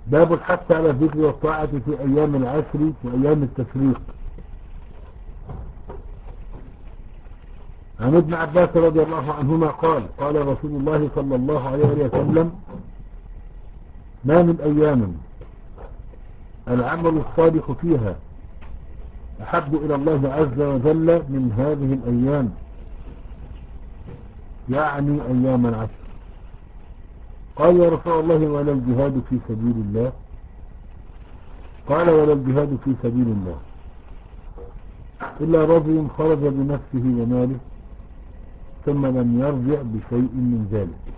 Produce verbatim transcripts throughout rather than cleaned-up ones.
باب الحث على الذكر والطاعة في أيام العشر وأيام التشريق. عن ابن عباس رضي الله عنهما قال قال رسول الله صلى الله عليه وسلم ما من أيام العمل الصالح فيها أحب إلى الله عز وجل من هذه الأيام، يعني أيام العشر. قال يا رسول الله ولا الجهاد في سبيل الله؟ قال ولا الجهاد في سبيل الله إلا رجل خرج بنفسه وماله ثم لم يرجع بشيء من ذلك.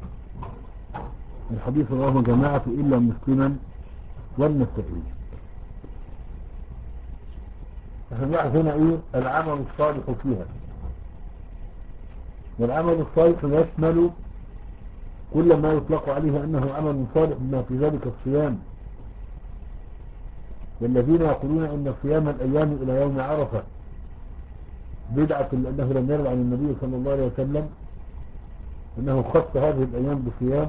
الحديث رواه جماعة إلا مسلما والنسائي. احنا هنا ايه العمل الصالح فيها، والعمل الصالح يشمل كل ما يطلق عليه أنه عمل صالح بما في ذلك الصيام. والذين يقولون أن صيام الأيام إلى يوم عرفة بدعة لأنه لم يرد عن النبي صلى الله عليه وسلم أنه خص هذه الأيام بصيام،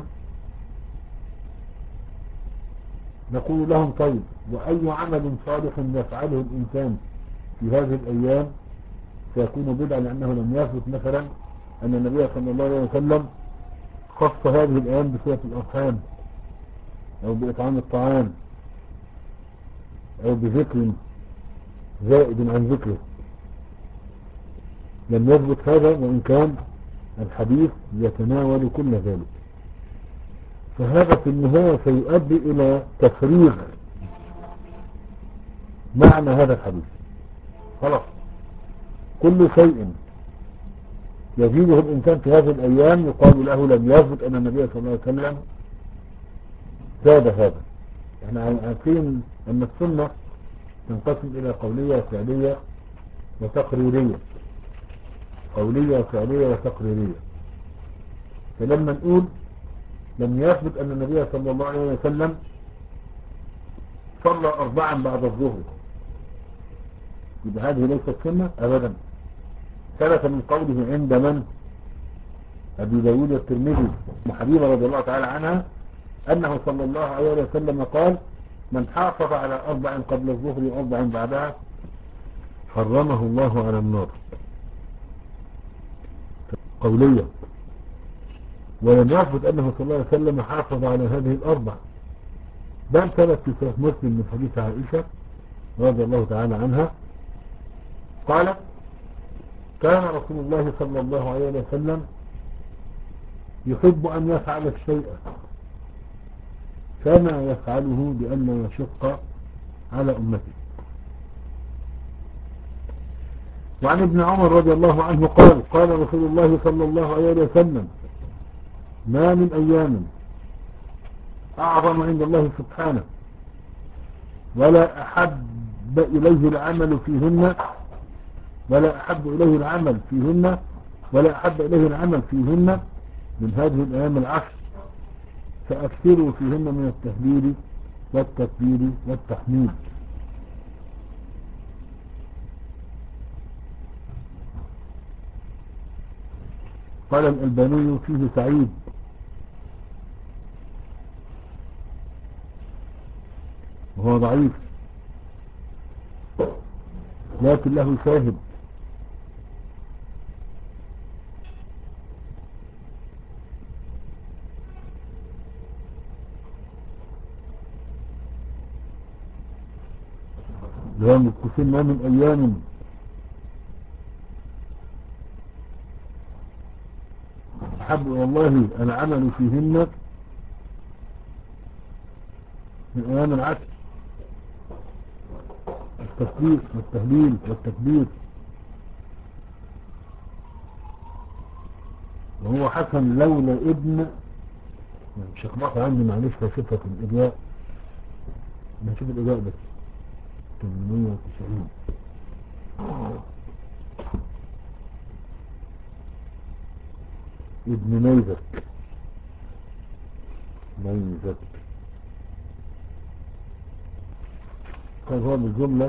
نقول لهم طيب وأي عمل صالح يفعله الإنسان في هذه الأيام سيكون بدعة، لأنه لم يثبت مثلا أن النبي صلى الله عليه وسلم خص هذه الأيام بصلة الأرحام أو بإطعام الطعام أو بذكر زائد عن ذكره. لم يثبت هذا، وإن كان الحديث يتناول كل ذلك. فهذا في النهاية سيؤدي إلى تفريغ معنى هذا الحديث. خلاص كل شيء يزيده الإنسان في هذه الأيام يقال له لم يثبت أن النبي صلى الله عليه وسلم زاد هذا. احنا عارفين أن السنة تنقسم إلى قولية وفعلية وتقريرية، قولية وفعلية وتقريرية. فلما نقول لم يثبت أن النبي صلى الله عليه وسلم صلى أربعا بعد الظهر، يبقى هذه ليست سنة أبدا. ثبت من قوله عند من؟ أبي داود والترمذي وحبيبة رضي الله تعالى عنها أنه صلى الله عليه وسلم قال من حافظ على أربع قبل الظهر وأربع بعدها حرمه الله على النار. قولية. ولم يثبت أنه صلى الله عليه وسلم حافظ على هذه الأربع، بل ثبت في صحيح مسلم من حديث عائشة رضي الله تعالى عنها قالت كان رسول الله صلى الله عليه وسلم يحب أن يفعل الشيء كما يفعله لأنه يشق على أمته. وعن ابن عمر رضي الله عنه قال قال رسول الله صلى الله عليه وسلم ما من أيام أعظم عند الله سبحانه ولا أحب إليه العمل فيهن ولا أحب إليه العمل فيهن ولا أحب إليه العمل فيهن من هذه الأيام العشر، فأكثروا فيهن من التهليل والتكبير والتحميد. قال الألباني فيه سعيد وهو ضعيف لكن له شاهد. لهم الكفين ما من أيام أحب إلى الله العمل فيهن من أيام العشر، التسبيح والتهليل والتكبير. وهو حسن لولا ابن مش اخبط عندي معلش فشفة الإجاء، نشوف الإجاء بس ثمانمائة وتسعين. ابن ميزك ميزك طيب هو بالجملة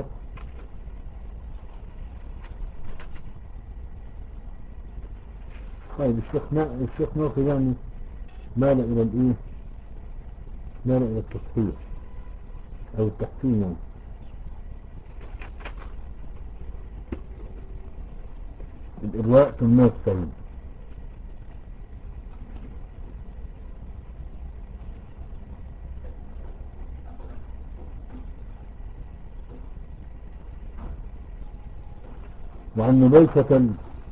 طيب الشيخ الشيخ ناصر يعني مال إلى الإيه مال إلى التصحيح أو التحسين يعني. الإرواء ثمانية وتسعين. وعن نبيشة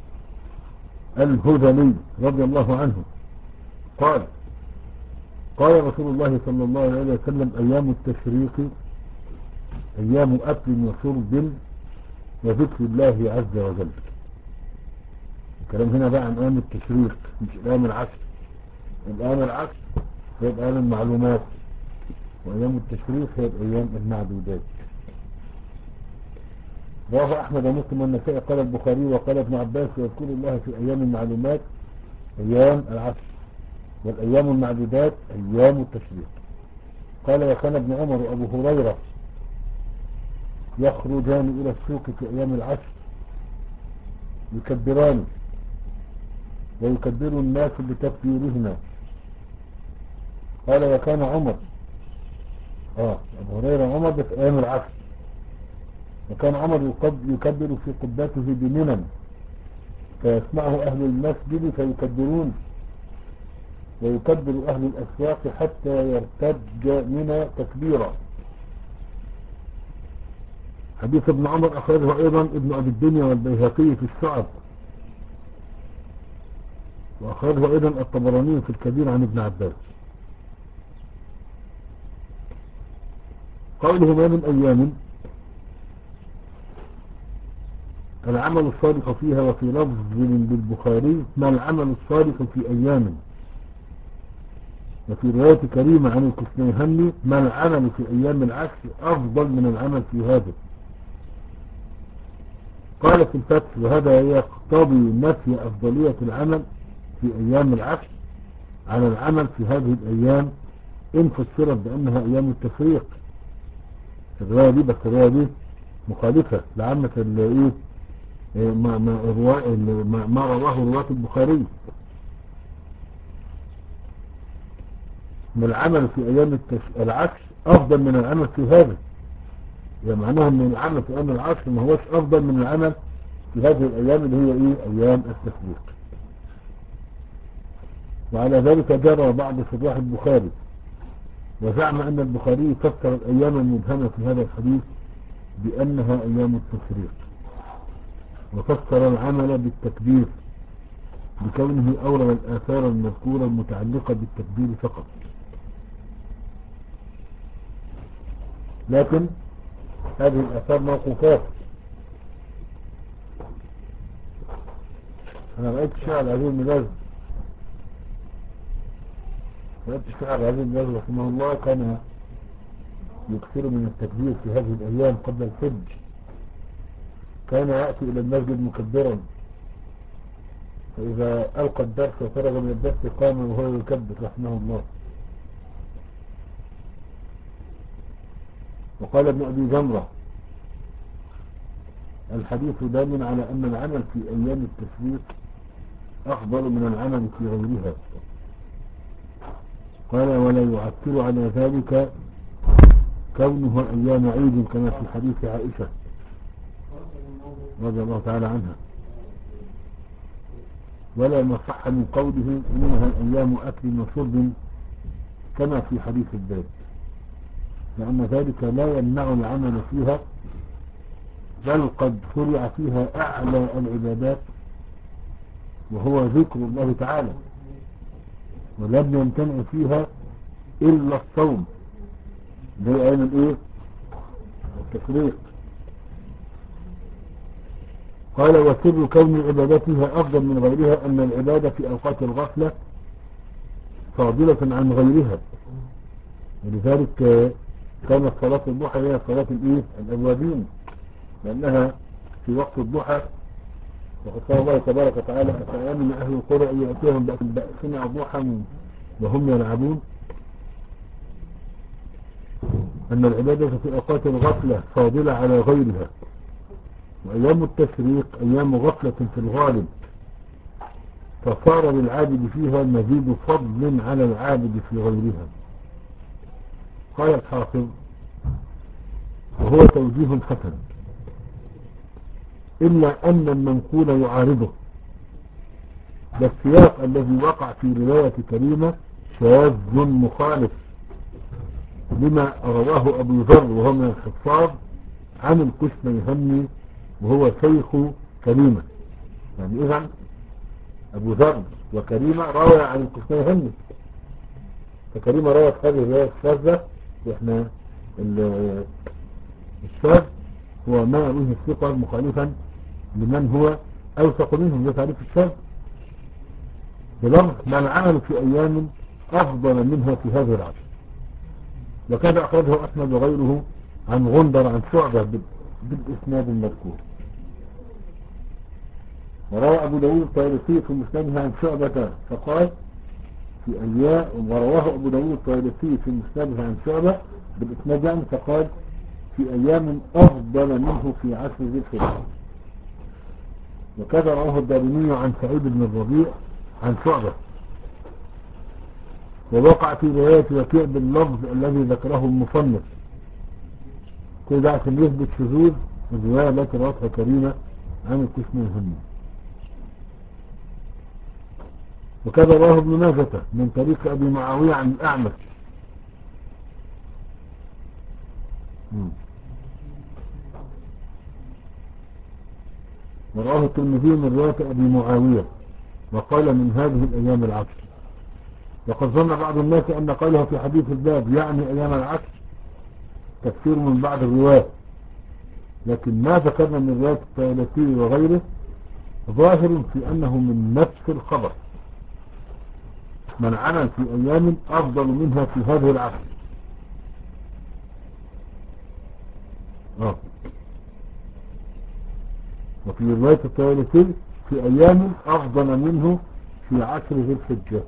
الهذلي رضي الله عنه قال قال رسول الله صلى الله عليه وسلم أيام التشريق أيام أكل وشرب وذكر الله عز وجل. الكلام هنا بقى عن أيام التشريق مش أيام العشر. الأيام العشر هي أيام المعلومات، وأيام التشريق هي أيام المعدودات. رواه أحمد ومسلم والنسائي قال البخاري وقال ابن عباس يذكر الله في أيام المعلومات أيام العشر، والأيام المعدودات أيام التشريق. قال وكان ابن عمر وأبو هريرة يخرجان إلى السوق في أيام العشر يكبران ويكبر الناس بتكبيرهما. قال وكان عمر آه أبو هريرة عمر في أيام العشر، وكان عمر يكبر في قباته بمنى فيسمعه أهل المسجد فيكبرون، ويكبر أهل الأسواق حتى يرتج منى تكبيرا. حديث ابن عمر أخرجه أيضا ابن أبي الدنيا والبيهقي في الشعب، وأخرجه أيضا الطبراني في الكبير عن ابن عباس. قوله ما من أيام العمل الصالح فيها، وفي لفظ للبخاري ما العمل الصالح في أيام، وفي رواية كريمة عن الكسنيهني ما العمل في أيام العشر أفضل من العمل في هذا. قال في الفتح وهذا يقتضي نفي أفضلية العمل في أيام العشر على العمل في هذه الأيام إن فسرت بأنها أيام التفريق. الرواية دي بس الرواية دي مخالفة لعامة اللي إيه ما, ما, ما, ما رواه رواة البخاري. من العمل في أيام العشر أفضل من العمل في هذا، يعني معناها أن العمل في أيام العشر ما هوش أفضل من العمل في هذه الأيام اللي هي إيه أيام التفريق. وعلى ذلك جرى بعض شراح البخاري وزعم أن البخاري فسر الأيام المبهمة في هذا الحديث بأنها أيام التفريق، وفسر العمل بالتكبير بكونه أورد الآثار المذكورة المتعلقة بالتكبير فقط. لكن هذه الآثار موقوفات. أنا رأيت الشاعر عزيز ملاز رأيت الشاعر عزيز ملاز رحمه الله كان يكثر من التكبير في هذه الأيام قبل الحج. كان يأتي إلى المسجد مكبرا، فإذا ألقى الدرس وفرغ من الدرس قام وهو يكبر رحمه الله. وقال ابن أبي جمرة الحديث دال على أن العمل في أيام التشريق أفضل من العمل في غيرها. قال ولا يعكر على ذلك كونه أيام عيد كما في حديث عائشة رضي الله تعالى عنها، ولا ما صح من قوله إنها الأيام أكل وشرب كما في حديث الباب، لأن ذلك لا يمنع العمل فيها، بل قد شرع فيها أعلى العبادات وهو ذكر الله تعالى، ولم يمتنع فيها إلا الصوم زي أيام الإيه التفريق. قال وسر كون عبادتها أفضل من غيرها أن العبادة في أوقات الغفلة فاضلة عن غيرها، ولذلك كانت صلاة الضحى هي صلاة الإيه الأوابين، لأنها في وقت الضحى. وقد قال الله تبارك وتعالى أفأمن أهل القرى أن يأتيهم بأسنا ضحى وهم يلعبون. أن العبادة في أوقات الغفلة فاضلة على غيرها، وأيام التشريق أيام غفلة في الغالب، فصار للعابد فيها مزيد فضل على العابد في غيرها. قال الحافظ وهو توجيه حسن إلا أن المنقول يعارضه، السياق الذي وقع في رواية كريمة شاذ مخالف لما رواه أبو ذر وهو من الحفاظ عن الكشميهني وهو شيخ كريمة. يعني إذن أبو ذر وكريمة روى عن الكشميهني، فكريمة روت هذه الرواية الشاذة، وإحنا الشاذ هو ما يرويه الثقة مخالفا لمن هو أوثق منهم. ده تعريف الشاذ بلفظ ما العمل في أيام أفضل منها في هذه العشر. وكذا أخرجه أحمد وغيره عن غندر عن شعبة بالإسناد المذكور. وروى أبو داود الطيالسي في مسنده عن شعبة فقال في أيام، ورواه أبو داود الطيالسي في مسنده عن شعبة بالإسناد عنه فقال في أيام أفضل منه في عشر ذي الحجة. وكذا رواه الدارمي عن سعيد بن الربيع عن شعبة، ووقع في رواية وكيع باللفظ الذي ذكره المصنف كده عشان يثبت شذوذ الرواية التي روتها كريمة عن الكشميهني. وكذا رواه ابن ماجه من طريق أبي معاوية عن الأعمش. ورواه الترمذي من رواية أبي معاوية وقال من هذه الأيام العشر. وقد ظن بعض الناس أن قوله في حديث الباب يعني أيام العشر تفسير من بعض الروايات، لكن ما ذكرنا من رواية الطيالسي وغيره ظاهر في أنه من نفس الخبر، من عمل في أيام أفضل منها في هذه العشر. آه. وفي رواية الطيالسي في أيام أفضل منه في عشر ذي الحجة.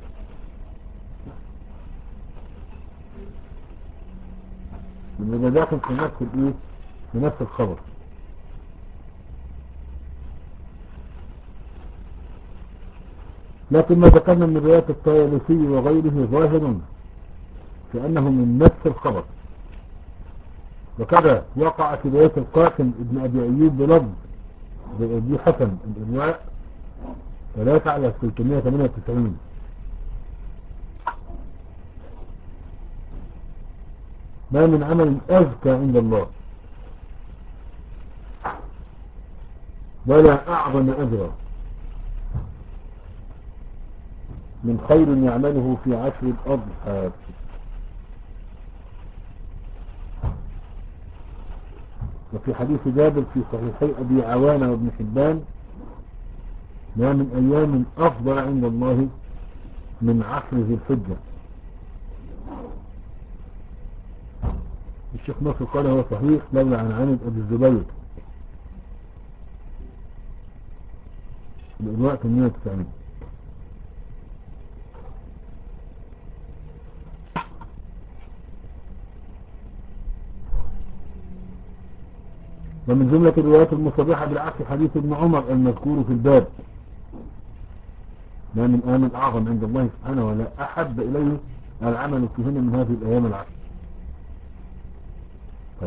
يبقى داخل في نفس الايه في نفس الخبر. لكن ما ذكرنا من رواية الطيالسي وغيره ظاهر في أنه من نفس الخبر. وكذا وقع في رواية القاسم ابن أبي أيوب بلفظ بأبي حسن الإرواء ثلاثة على ثلاثمائة وثمانية وتسعين. ما من عمل أزكى عند الله ولا أعظم أجرا من خير يعمله في عشر الأضحى. وفي حديث جابر في صحيحي أبي عوانة وابن حبان ما من أيام أفضل عند الله من عشر ذي الحجة. الشيخ نصر قال هو صحيح لولا عن عند أبي الزبير الإرواء ثمانية وتسعين. ومن جملة الروايات المصرحة بالعكس حديث ابن عمر المذكور في الباب ما من آمن أعظم عند الله سبحانه ولا أحب إليه العمل فيهن من هذه الأيام العشر. طيب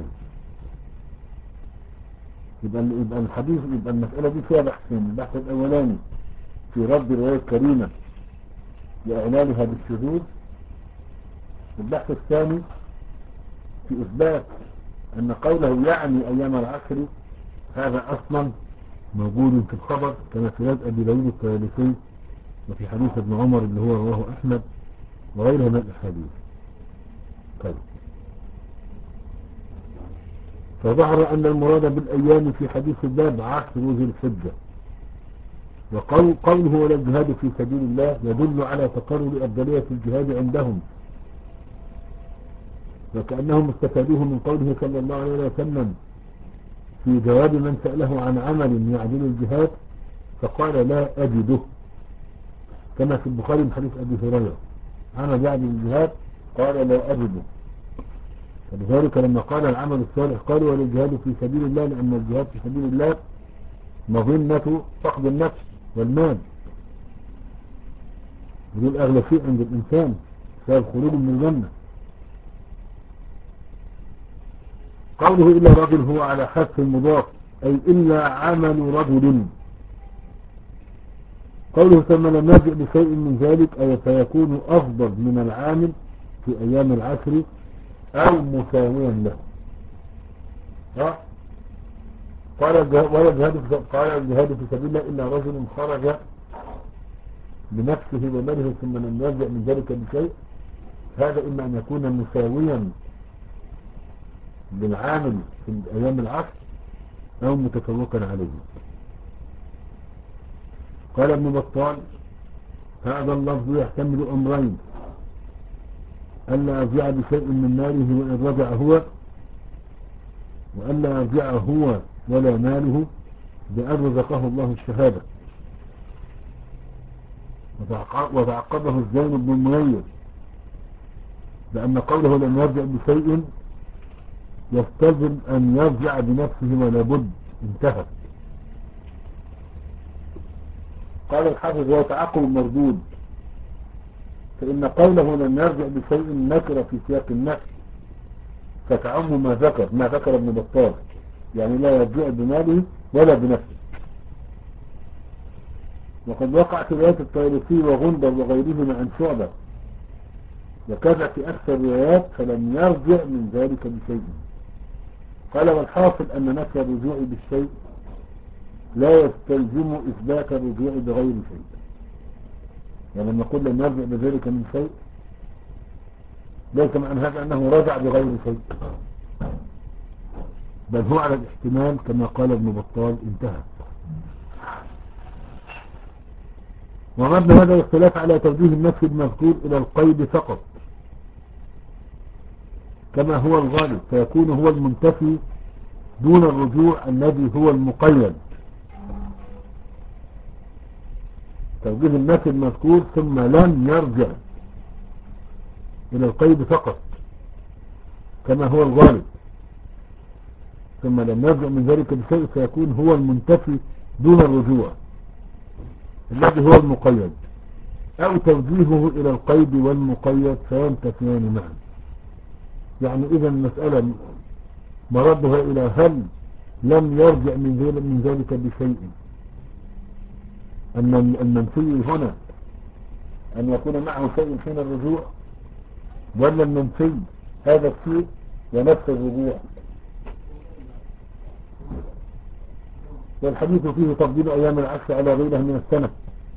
يبقى, يبقى الحديث يبقى المسألة دي فيها بحثين. البحث الأولاني في رد رواية كريمة لإعلالها بالشذوذ، البحث الثاني في إثبات أن قوله يعني أيام العشر هذا أصلا موجود في الخبر كما في رواية أبي داود الطيالسي وفي حديث ابن عمر اللي هو رواه أحمد وغيرها من الأحاديث. طيب فظهر أن المراد بالأيام في حديث الباب عشر ذي الحجة. وقوله ولا الجهاد في سبيل الله يدل على تقرر أفضلية الجهاد عندهم، وكأنهم استفادوه من قوله صلى الله عليه وسلم في جواب من سأله عن عمل يعدل الجهاد فقال لا أجده، كما في البخاري من حديث أبي هريرة عمل يعدل الجهاد قال لا أجده. فلذلك لما قال العمل الصالح قالوا ولا الجهاد في سبيل الله، لأن الجهاد في سبيل الله مظنة فقد النفس والمال، ودول أغلى شيء عند الإنسان بسبب خروجه من الجنة. قوله إلا رجل هو على حذف المضاف أي إلا عمل رجل. قوله ثم لم يرجع بشيء من ذلك أي فيكون أفضل من العامل في أيام العشر أو مساويا له. ها؟ قال ولا جهاد في قال الجهاد في سبيل الله إلا رجل خرج بنفسه وماله ثم لم يرجع من ذلك بشيء. هذا إما أن يكون مساويا بالعامل في أيام العشر أو متفوقا عليه. قال ابن بطال هذا اللفظ يحتمل أمرين: ألا يرجع بشيء من ماله وإن رجع هو، وألا يرجع هو ولا ماله بأن رزقه الله الشهادة. وتعقبه الزين بن المنير لأن قوله لم يرجع بشيء يستلزم أن يرجع بنفسه ولا بد. انتهى. قال الحافظ هو تعقب مردود، فإن قوله لم يرجع بشيء نكر في سياق النفي فتعم ما ذكر ما ذكر ابن بطال، يعني لا يرجع بماله ولا بنفسه. وقد وقعت روايات الطيالسي وغندر وغيرهما عن شعبة وكذا في أكثر الروايات فلم يرجع من ذلك بشيء. قال والحاصل أن نفي الرجوع بالشيء لا يستلزم إثبات الرجوع بغير شيء. يعني لما نقول لم يرجع بذلك من شيء ليس معنى هذا أنه رجع بغير شيء، بل هو على الاحتمال كما قال ابن بطال. انتهى. ومبنى هذا الاختلاف على توجيه النفي المذكور إلى القيد فقط كما هو الغالب، فيكون هو المنتفي دون الرجوع الذي هو المقيد. توجيه النفي المذكور ثم لم يرجع إلى القيد فقط كما هو الغالب ثم لم يرجع من ذلك بشيء فيكون هو المنتفي دون الرجوع الذي هو المقيد، أو توجيهه إلى القيد والمقيد فينتفيان معا. يعني إذا المسألة مردها إلى هل لم يرجع من ذلك بشيء، أن المنفي هنا أن يكون معه شيء حين الرجوع، ولا المنفي هذا الشيء ونفس الرجوع. والحديث فيه تفضيل أيام العشر على غيرها من السنة،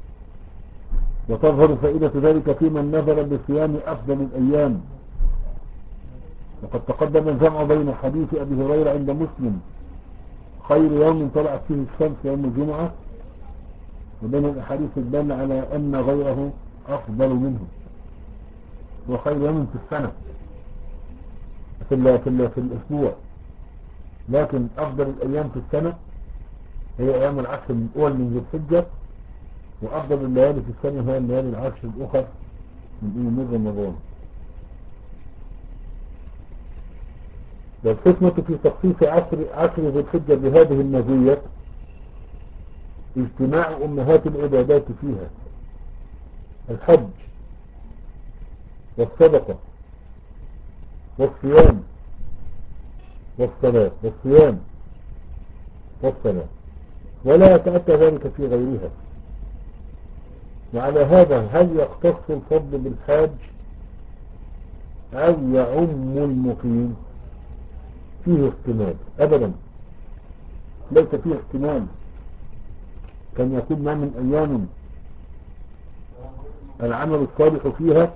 وتظهر فائدة ذلك في من نظر بصيام أفضل الأيام. وقد تقدم الجمع بين حديث أبي هريرة عند مسلم خير يوم طلعت فيه الشمس يوم الجمعة وبين الأحاديث الدالة على أن غيره أفضل منه وخير يوم في السنة في, ال في, ال في الأسبوع، لكن أفضل الأيام في السنة هي أيام العشر الأول من ذي الحجة، وأفضل الليالي في السنة هي الليالي العشر الأخر من رمضان. والحكمة في تخصيص عشر عشر ذي الحجة بهذه المزية اجتماع أمهات العبادات فيها: الحج والصدقة والصيام والصلاة والصيام والصلاة، ولا يتأتى ذلك في غيرها. وعلى هذا هل يختص الفضل بالحاج أو يعم المقيم؟ فيه احتمال. أبدا ليس فيه احتمال. كان يكون ما من أيام العمل الصالح فيها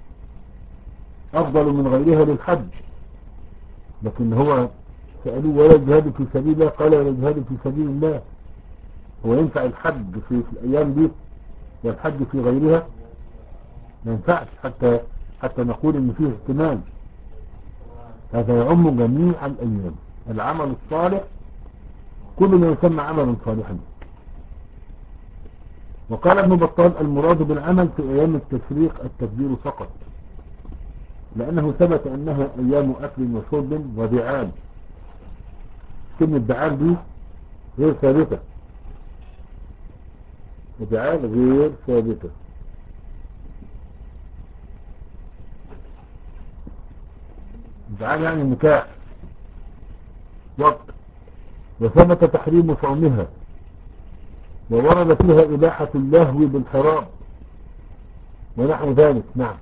أفضل من غيرها للحج، لكن هو سألوه ولا الجهاد في سبيل الله؟ قال ولا الجهاد في سبيل الله. هو ينفع الحج في, في الأيام دي والحج في غيرها؟ ما ينفعش حتى حتى نقول إن فيه احتمال. هذا يعم جميع الأيام. العمل الصالح كل ما يسمى عملا صالحا. وقال ابن بطال المراد بالعمل في أيام التشريق التكبير فقط، لأنه ثبت أنها أيام أكل وشرب ودعان. كلمة دعان دي غير ثابتة، ودعان غير ثابتة. دعان يعني النكاح، وقت. وثبت تحريم صومها، وورد فيها إباحة اللهو بالحرام ونحو ذلك. نعم.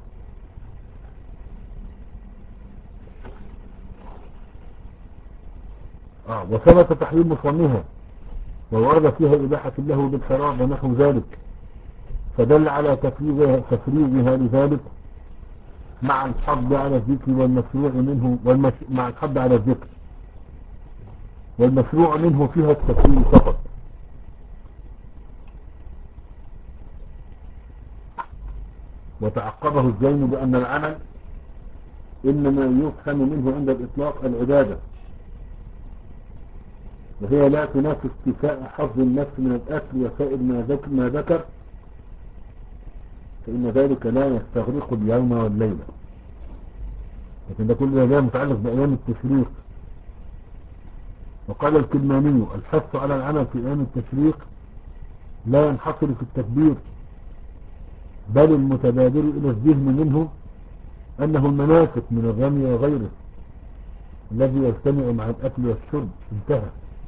آه وثبت تحريم صومها وورد فيها إباحة اللهو بالحرام ونحو ذلك، فدل على تفريغها, تفريغها لذلك مع الحض على الذكر والمشروع منه والمش... مع الحض على الذكر والمشروع منه فيها التفريغ فقط. وتعقبه الزين بأن العمل إنما يفهم منه عند الإطلاق العبادة، وهي لا تنافي استيفاء حظ النفس من الأكل وسائر ما ذكر, ما ذكر فإن ذلك لا يستغرق اليوم والليلة. لكن ده كل ده متعلق بأيام التشريق. وقال الكلماني: الحث على العمل في أيام التشريق لا ينحصر في التكبير، بل المتبادر إلى الذهن منه أنه المناسك من الرمي وغيره الذي يجتمع مع الأكل والشرب. انتهى.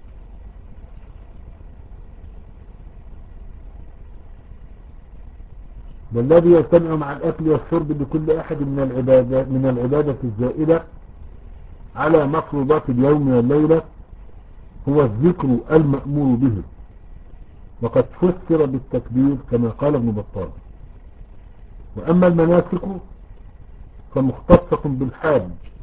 والذي يجتمع مع الأكل والشرب لكل أحد من العبادة من العبادة الزائدة على مفروضات اليوم والليلة هو الذكر المأمور به، وقد فسر بالتكبير كما قال ابن بطال. وأما المناسك فمختصة بالحاج.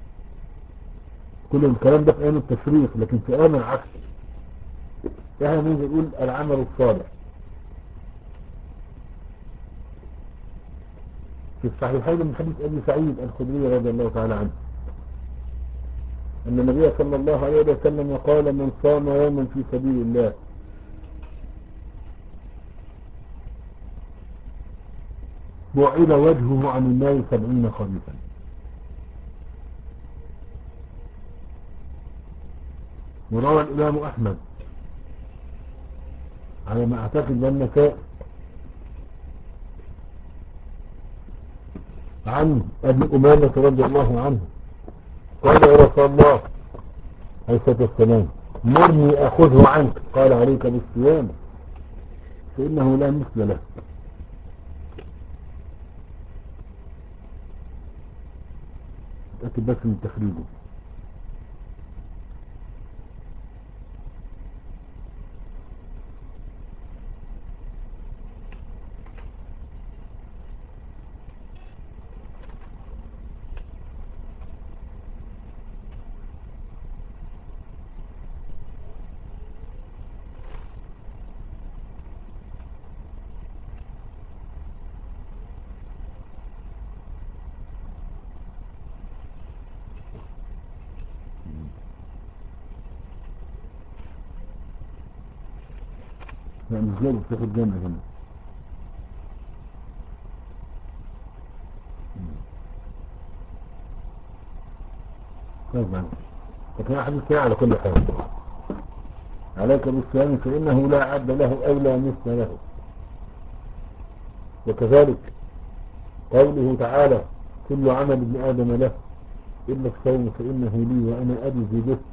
كل الكلام ده في أيام التشريق، لكن في أيام العكس يعني نقول العمل الصالح. في الصحيحين من حديث أبي سعيد الخدري رضي الله تعالى عنه أن النبي صلى الله عليه وسلم قال: من صام يوما في سبيل الله بعد وجهه عن النار سبعين خريفا. وروى الإمام أحمد على ما أعتقد والنسائي عن أبي أمامة رضي الله عنه قال: يا رسول الله عليه الصلاة والسلام مرني أخذه عنك. قال: عليك بالصيام فإنه لا مثل له. أتأكد بس من تخريجه. لا مش جاي بتاخد جنة هنا. طبعا لكن حديث كده على كل حال: عليك بالصيام فإنه لا عبد له أو لا مثل له. وكذلك قوله تعالى: كل عمل ابن آدم له إلا الصوم فإنه لي وأنا أجزي به.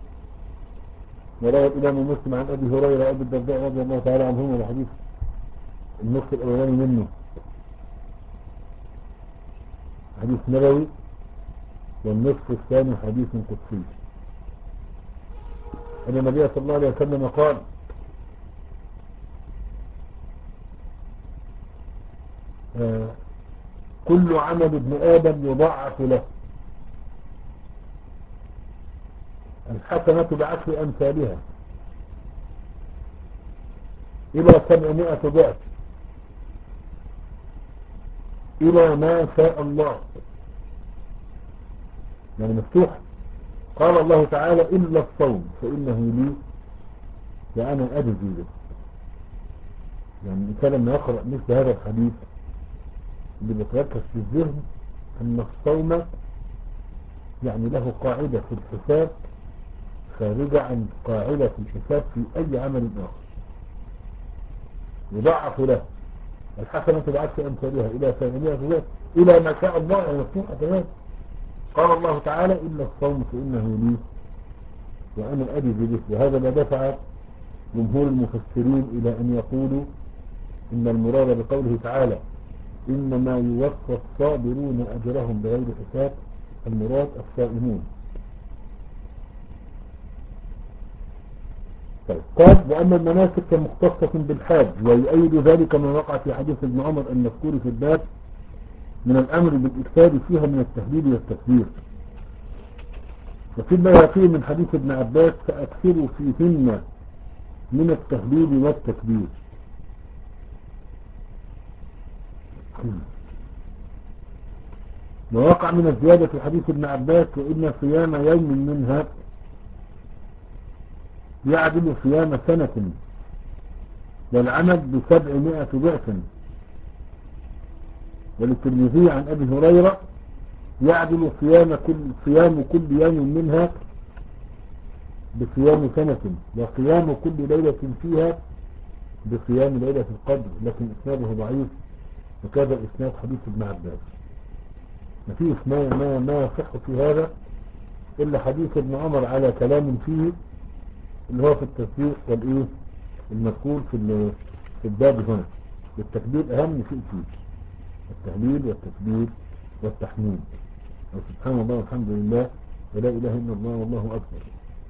وروى الإمام مسلم عن أبي هريرة وأبي الدرداء رضي الله تعالى عنهما الحديث النصف الأولاني منه حديث نبوي، والنصف الثاني حديث قدسي، أن النبي صلى الله عليه وسلم قال: آه كل عمل ابن آدم يضاعف له، الحسنة بعشر أمثالها إلى سبعمائة ضعف إلى ما شاء الله. يعني مفتوح. قال الله تعالى: إلا الصوم فإنه لي وأنا أجزي به. يعني الإنسان لما يقرأ مثل هذا الحديث اللي بيتركز في الذهن أن الصوم يعني له قاعدة في الحساب خارجة عن قاعدة الحساب في أي عمل آخر، يضاعف له الحسنة بعشر أمثالها إلى سبعمائة ضعف إلى ما شاء الله. مفتوحة كمان. قال الله تعالى: إلا الصوم فإنه لي وأنا أجد به. وهذا ما دفع جمهور المفسرين إلى أن يقولوا إن المراد بقوله تعالى إنما يوفى الصابرون أجرهم بغير حساب، المراد الصائمون. طيب قال وأما المناسك فمختصة بالحاج، ويؤيد ذلك ما وقع في حديث ابن عمر المذكور في الباب من الأمر بالإكثار فيها من التهليل والتكبير. وفي البيهقي من حديث ابن عباس فأكثروا فيهن من التهليل والتكبير. ووقع من الزيادة في حديث ابن عباس وإن صيام يوم منها يعدل صيام سنة والعمل بسبعمائة ضعف. وللترمذي عن أبي هريرة يعدل صيام كل, صيام كل يوم منها بصيام سنة، وقيام كل ليلة فيها بصيام ليلة القدر، لكن إسناده ضعيف، وكذا إسناد حديث ابن عباس. ما فيه ما ما ما يصح في هذا إلا حديث ابن عمر على كلام فيه اللي هو في التصديق والإيه المذكور في في الباب هنا. التكبير أهم شيء فيه، التهليل والتكبير والتحميد، وسبحان الله والحمد لله ولا إله إلا الله والله أكبر.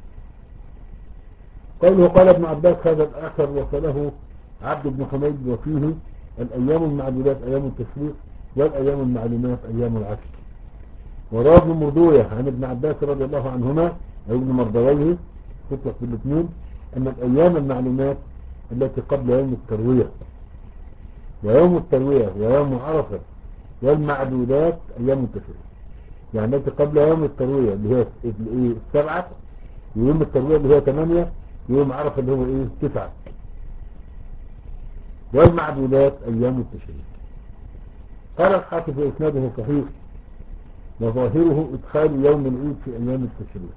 قوله قال ابن عباس هذا الآخر وصله عبد بن حميد وفيه الأيام المعدودات أيام التشريق والأيام المعلومات أيام العشر. وروى ابن مردوية عن ابن عباس رضي الله عنهما أو ابن مردويه تطلق بالاثنين أن الأيام المعلومات التي قبل يوم التروية ويوم التروية ويوم عرفة والمعدودات أيام التشريق، يعني التي قبل يوم التروية اللي هي السبعة، ويوم التروية اللي هي ثمانية، ويوم عرفة اللي هو ايه تسعة، والمعدودات أيام التشريق. قال الحافظ إسناده صحيح وظاهره إدخال يوم العيد في أيام التشريق،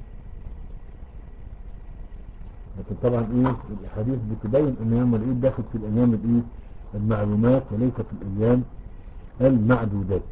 لكن طبعا ايه الحديث بتبين ان يوم العيد داخل في الأيام الايه المعلومات وليس في الأيام المعدودات.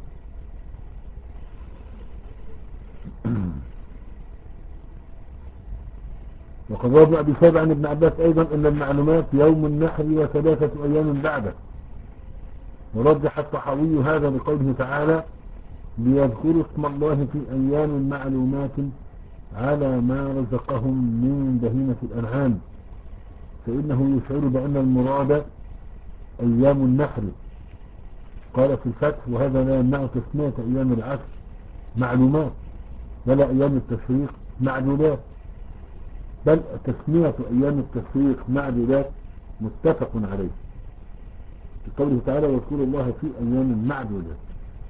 وقد روى ابن أبي شيبة عن ابن عباس أيضا أن المعلومات يوم النحر وثلاثة أيام بعده. ورجح الطحاوي هذا بقوله تعالى ليذكروا اسم الله في أيام معلومات على ما رزقهم من بهيمة الأنعام، فإنه يشعر بأن المراد أيام النحر. قال في الفتح وهذا لا يمنع تسمية أيام العشر معلومات ولا أيام التشريق معدودات، بل تسمية أيام التشريق معدودات متفق عليه بقوله تعالى يذكر الله في أيام معدودات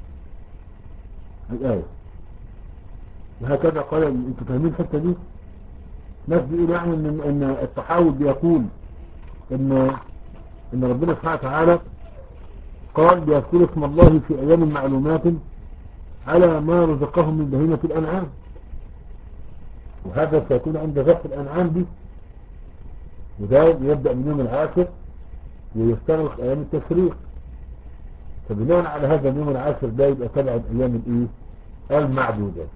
الآية. وهكذا قال انتوا فاهمين الحتة دي؟ ناس بيقول يعني ان, إن التحاول بيقول ان ان ربنا سبحانه وتعالى قال بيذكر اسم الله في أيام معلومات على ما رزقهم من بهيمة الأنعام، وهذا سيكون عند ذات الأنعام دي، وده يبدأ من يوم العاشر ويستغرق أيام التشريق، فبناء على هذا اليوم العاشر ده يبقى تبع الأيام الإيه المعدودات،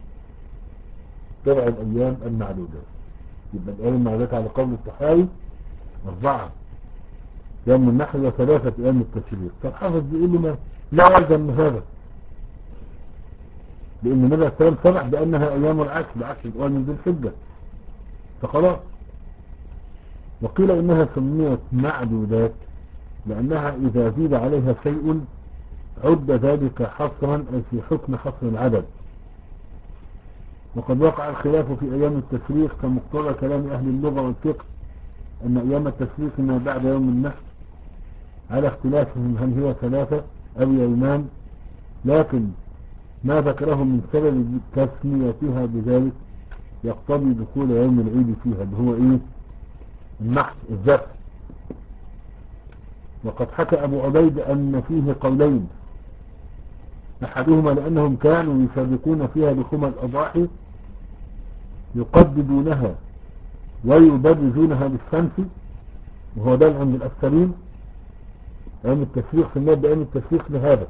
تبع الأيام المعدودات. يبقى الأيام المعدودات على قول الطحاوي أربعة، يوم النحر وثلاثة أيام التشريق. فالحافظ بيقول لنا لا يلزم من هذا، لأن النبي صلى الله عليه وسلم سمح بأنها أيام العشر بعشر الأول من ذي الحجة فخلاص. وقيل إنها سميت معدودات لأنها إذا زيد عليها شيء عد ذلك حصرا أي في حكم حصر العدد. وقد وقع الخلاف في أيام التشريق كمقتضى كلام أهل اللغة والفقه أن أيام التشريق ما بعد يوم النحر على اختلافهم هل هي ثلاثة أو يومان، لكن ما ذكره من سبب تسميتها بذلك يقتضي دخول يوم العيد فيها اللي هو ايه النحر الذبح. وقد حكى أبو عبيد أن فيه قولين، أحدهما لأنهم كانوا يسابقون فيها لحوم الأضاحي يقددونها ويبرزونها بالشمس، وهو ده عند الأكثرين أيام التشريق في النار بأيام التشريق لهذا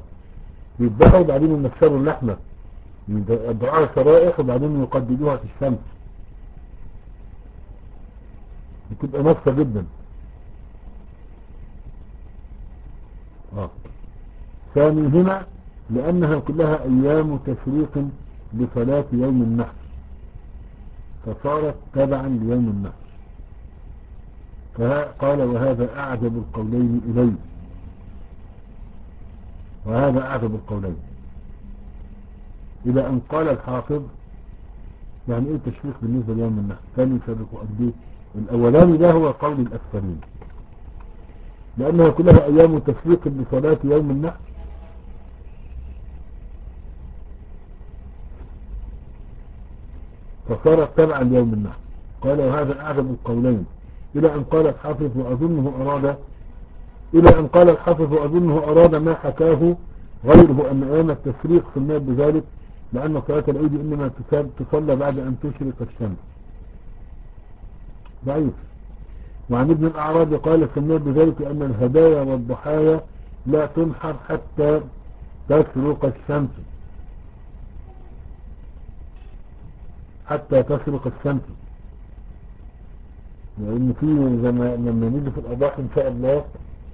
يذبحوا وبعدين ينشروا اللحمة يضعوها شرائح وبعدين يقددوها في الشمس بتبقى نفسه جدا. اه ثانيهما لأنها كلها أيام تشريق لصلاة يوم النحر فصارت تبعا ليوم النحر. فقال وهذا أعجب القولين إلي، وهذا أعجب القولين إلى أن قال الحافظ يعني إيه تشريق بالنسبة ليوم النحر؟ ثاني يشرقوا قد إيه؟ الأولاني ده هو قول الأكثرين لأنها كلها أيام تشريق لصلاة يوم النحر فصارت تبعا ليوم النحر. قال وهذا أعجب القولين إلى أن قال الحافظ وأظنه أراد إلى أن قال الحافظ وأظنه أراد ما حكاه غيره أن أيام التشريق سميت بذلك لأن صلاة العيد إنما تصلى بعد أن تشرق الشمس. ضعيف. وعن ابن الأعرابي قال سميت بذلك أن الهدايا والضحايا لا تنحر حتى تشرق الشمس حتى تشرق الشمس لأن في لما لما نيجي في الأضاحي إن شاء الله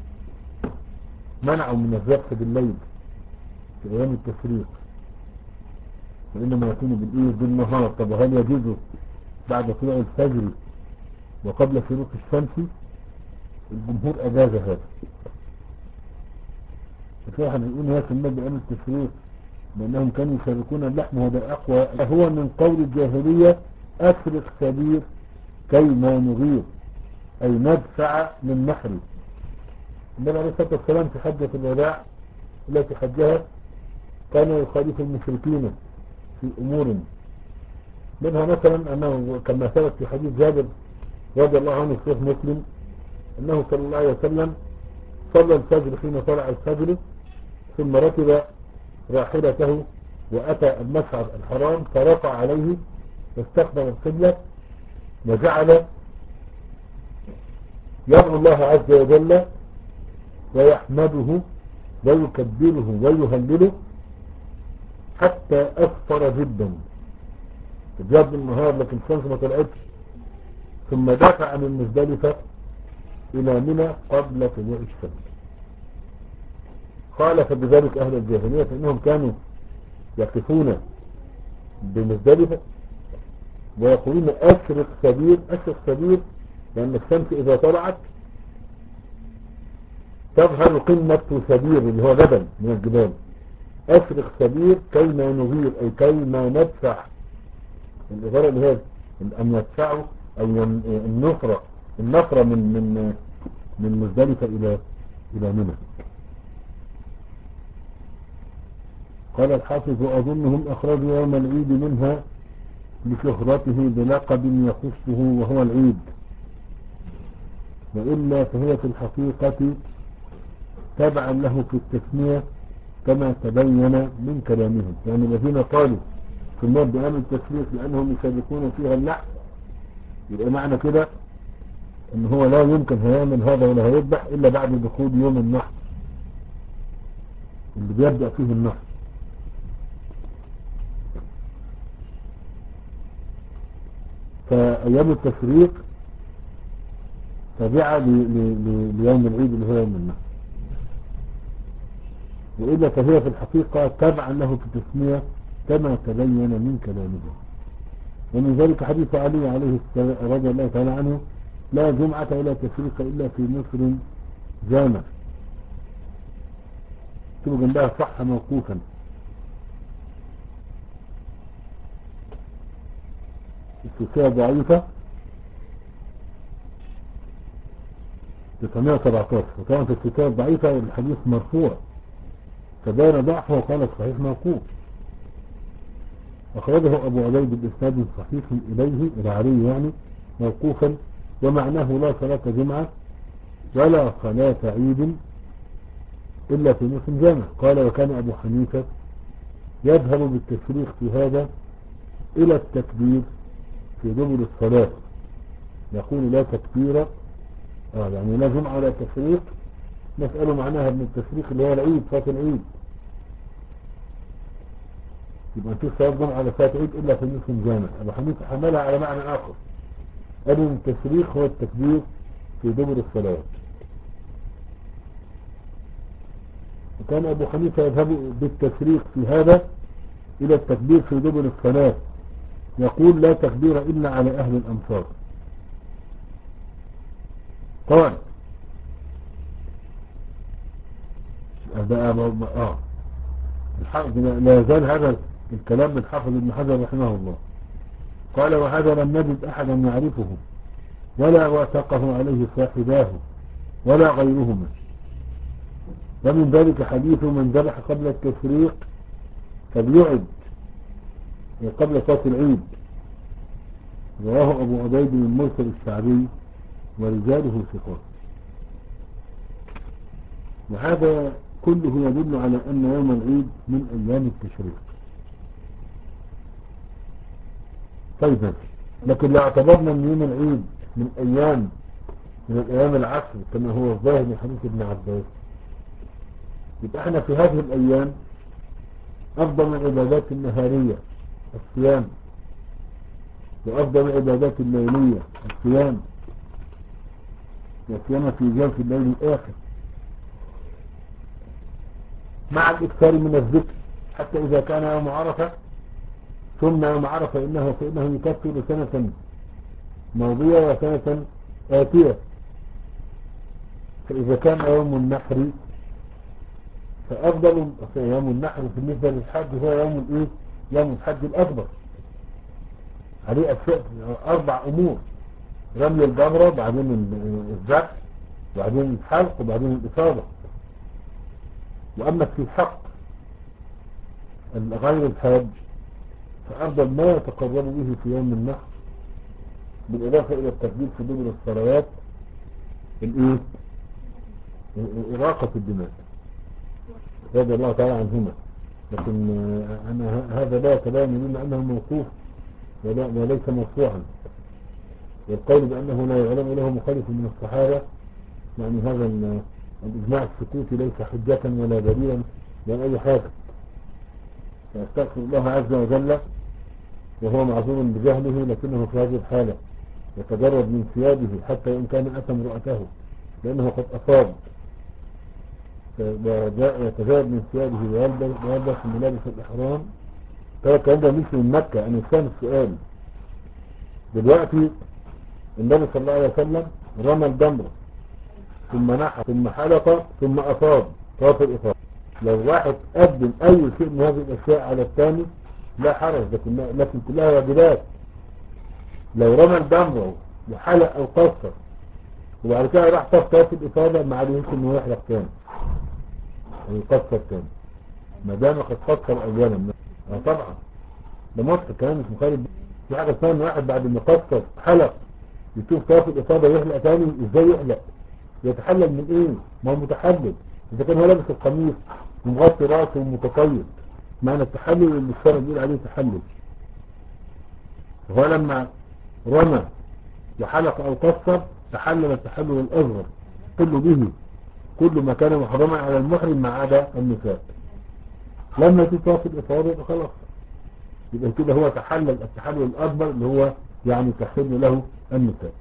منعوا من الذبح بالليل في أيام التشريق وإنما يكون بالإيه بالنهار. طب هل يجوز بعد طلوع الفجر وقبل شروق الشمس؟ الجمهور أجاز هذا. ففيها هنقول هي سميت بأيام التشريق لأنهم كانوا يشاركون اللحم وهذا أقوى. هو من قول الجاهلية أسرق سبير كي ما نغير أي ندفع من نحر. النبي عليه الصلاة والسلام في حجة الوداع التي حجها كان يخالف المشركين في أمور منها مثلا أنه كما ثبت في حديث جابر رضي الله عنه في صحيح مسلم أنه صلى الله عليه وسلم صلى الفجر حين طلع الفجر ثم ركب راحلته وأتى المشعر الحرام فرفع عليه واستقبل القبلة وجعل يدعو الله عز وجل ويحمده ويكبره ويهلله حتى أسفر جدا جاب النهار لكن الشمس ما طلعتش ثم دافع من مزدلفة إلى منى قبل طلوع الشمس. خالف بذلك أهل الجاهلية فإنهم كانوا يقفون بمزدلفة ويقولون أشرق سبيل أشرق سبيل لأن الشمس إذا طلعت تظهر قمة سبيل اللي هو جبل من الجبال. أشرق سبيل كيما نغير أي كيما ندفع الإغارة اللي هي أن يدفعوا أو النفرة النفرة من من من مزدلفة إلى إلى منى. قال الحافظ وأظنهم أخرجوا يوم العيد منها لشهرته بلقب يخصه وهو العيد وإلا فهي في الحقيقة تبعا له في التسمية كما تبين من كلامهم. يعني الذين قالوا في النار بأيام التشريق لأنهم يشاركون فيها اللحم يبقى معنى كده ان هو لا يمكن هيعمل هذا ولا هيذبح الا بعد دخول يوم النحر اللي بيبدأ فيه النحر. فأيام التشريق تابعة ليوم العيد اللي هو يوم النحر وإلا فهي في الحقيقة تبعا له في التسمية كما تبين من كلامه. ومن ذلك حديث علي عليه السلام رضي الله تعالى عنه لا جمعة ولا تشريق إلا في مصر جامع تبقى جنبها صح موقوفا. السلسلة ضعيفة تسعمائة وسبعة عشر وكان في السلسلة الضعيفة الحديث مرفوع فبان ضعفه وقال صحيح موقوف. أخرجه أبو عبيد بإسناد صحيح إليه إلى علي يعني موقوفا ومعناه لا صلاة جمعة ولا صلاة عيد إلا في موسم جامع. قال وكان أبو حنيفة يذهب بالتشريق في هذا إلى التكبير في دبر الصلاة يقول لا تكبير آه يعني لا جمعة ولا تشريق نسأله معناها من التشريق اللي هو العيد صلاة العيد يبقى في صلاة جمعة على صلاة عيد إلا في موسم جامع. أبو حنيفة حملها على معنى آخر قالوا التشريق هو التكبير في دبر الصلوات. وكان أبو حنيفة يذهب بالتشريق في هذا إلى التكبير في دبر الصلاة، يقول لا تكبير إلا على أهل الأمصار. قال آه لا يزال هذا الكلام بالحافظ ابن حجر رحمه الله. قال وهذا لم نجد أحدا يعرفه ولا وثقه عليه صاحباه ولا غيرهما. ومن ذلك حديث من ذبح قبل التشريق فليعد قبل صلاة العيد، رواه أبو عبيد من مرسل الشعبي ورجاله ثقات. وهذا كله يدل على أن يوم العيد من أيام التشريق. طيب لكن لو اعتبرنا أن يوم العيد من أيام من الأيام العشر كما هو الظاهر من حديث ابن عباس، يبقى احنا في هذه الأيام أفضل العبادات النهارية الصيام، وأفضل العبادات الليلية الصيام، والصيام في جوف الليل الآخر مع الإكثار من الذكر، حتى إذا كان يوم عرفة ثم يوم عرفة إنه فإنه يكفر سنة ماضية وسنة آتية. فإذا كان يوم النحر فأفضل يوم النحر بالنسبة للحج هو يوم الإيه؟ يوم الحج الأكبر، عليه أشياء أربع أمور: رمي الجمرة، بعدين الذبح، وبعدين الحلق، وبعدين الإفاضة. وأما في حق غير الحاج فأفضل ما يتقرب به في يوم النحر بالإضافة إلى التكبير في دبر الصلوات الإيه؟ إراقة الدماء رضي الله تعالى عنهما. لكن أنا هذا لا كلام يقول أنه موقوف وليس مرفوعا، والقول بأنه لا يعلم له مخالف من الصحابة يعني هذا الإجماع السكوتي ليس حجة ولا دليلا ولا أي حاجة. فأستغفر الله عز وجل وهو معذور بجهله، لكنه في هذه الحالة يتجرد من ثيابه حتى إن كان أتى امرأته لأنه قد أصاب، يتجرد من ثيابه ويلبس ملابس الإحرام. فالكلام ده مش من مكة. أنا كان السؤال دلوقتي النبي صلى الله عليه وسلم رمى الجمرة ثم نحر ثم حلق ثم أفاض طواف الإفاضة. لو واحد قدم أي شيء من هذه الأشياء على الثاني لا حرج، لكن كلها واجبات. لو رمى الجمرة وحلق أو قصر وبعد كده راح طاف طواف الإفاضة ما عليه يمكن إنه يحلق تاني أو يقصر تاني ما دام قد قصر أولا. اه طبعا ده مضحك كلام مش مخالف. في حاجة اسمها ان واحد بعد ما قصر حلق يشوف طواف الإفاضة يحلق تاني. ازاي يحلق؟ يتحلل من ايه؟ ما هو متحلل. اذا كان هو لابس القميص ومغطي راسه ومتطيب معنى التحلل اللي الشرع بيقول عليه تحلل. فهو لما رمى وحلق او قصر تحلل التحلل الاصغر كل به كل ما كان محرما على المحرم ما عدا النساء. لما تطاف الإفاضة يبقى خلاص، يبقى كده هو تحلل التحلل الأكبر اللي هو يعني تحل له النساء.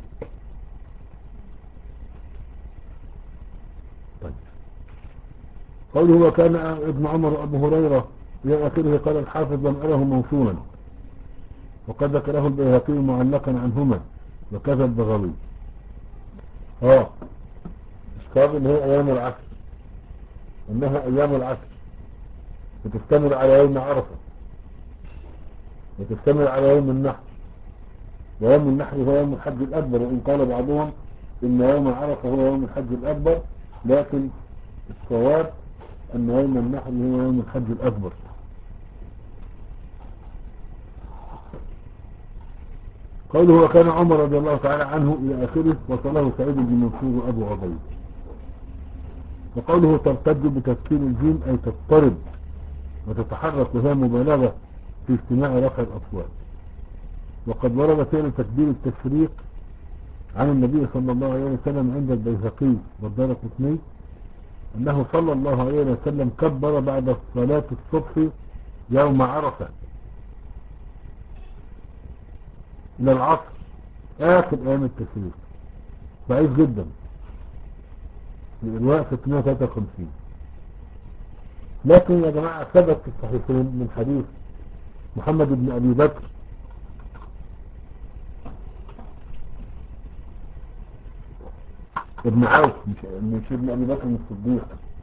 طيب قوله وكان ابن عمر وابو هريرة إلى آخره. قال الحافظ لم أره موصولا، وقد ذكره البيهقي معلقا عنهما وكذا البغوي. اه اشكال ان هي ايام العشر، انها ايام العشر وتستمر على يوم عرفة وتستمر على يوم النحر، ويوم النحر هو يوم الحج الأكبر. وإن قال بعضهم إن يوم عرفة هو يوم الحج الأكبر، لكن الصواب أن يوم النحر هو يوم الحج الأكبر. قوله وكان عمر رضي الله تعالى عنه إلى آخره وصله سعيد بن منصور وأبو عبيد. وقوله ترتد بتسكين الجيم أي تضطرب وتتحرك، وهي مبالغة في استماع رفع الأصوات. وقد ورد فعل تكبير التشريق عن النبي صلى الله عليه وسلم عند البيهقي والدارقطني أنه صلى الله عليه وسلم كبر بعد صلاة الصبح يوم عرفة إلى العصر آخر أيام التشريق، ضعيف جدا. الإرواء ستمائة وثلاثة وخمسين. لكن يا جماعة ثبت في الصحيحين من حديث محمد بن أبي بكر ابن عوف، مش مش ابن أبي بكر الصديق،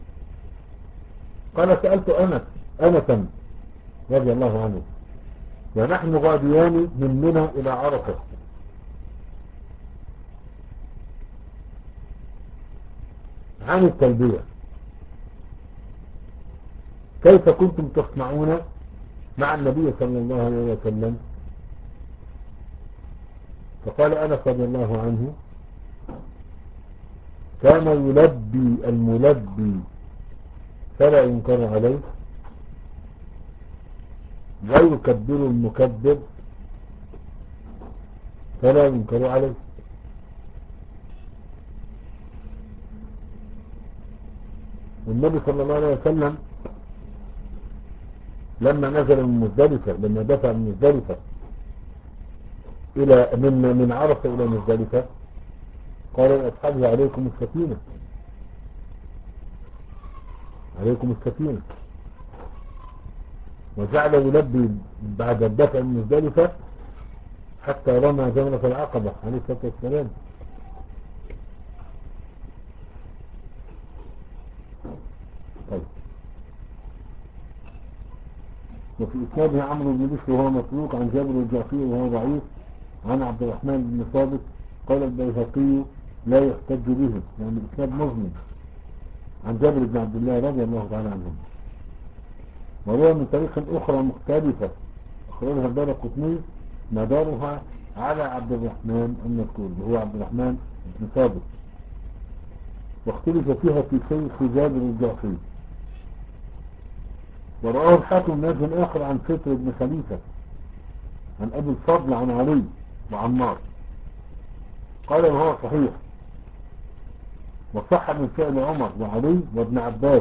قال سألت أنس أنسا رضي الله عنه ونحن غاديان من منى إلى عرفة عن التلبية، كيف كنتم تصنعون مع النبي صلى الله عليه وسلم؟ فقال أنس رضي الله عنه كان يلبي الملبي فلا ينكر عليه، ويكبر المكبر فلا ينكر عليه. والنبي صلى الله عليه وسلم لما نزل من مزدلفة، لما دفع من مزدلفة إلى من من عرفة إلى مزدلفة، قال لأصحابه عليكم السكينة، عليكم السكينة، وجعل يلبي بعد الدفع من مزدلفة حتى رمى جمرة العقبة عليه الصلاة والسلام. طيب. وفي إسناده عمرو بن بشر وهو مسروق عن جابر الجعفي وهو ضعيف عن عبد الرحمن بن ثابت، قال البيهقي لا يحتج به، يعني إسناد مظلم عن جابر بن عبد الله رضي الله تعالى عنهم. وروى من طريق أخرى مختلفة أخرجها الدارقطني مدارها على عبد الرحمن المذكور وهو عبد الرحمن بن ثابت، واختلف فيها في شيخ جابر الجعفي. ورآه الحاكم من وجه آخر عن فتر بن خليفة عن أبي الفضل عن علي وعمار، قال وهو صحيح، وصح من فعل عمر وعلي وابن عباس،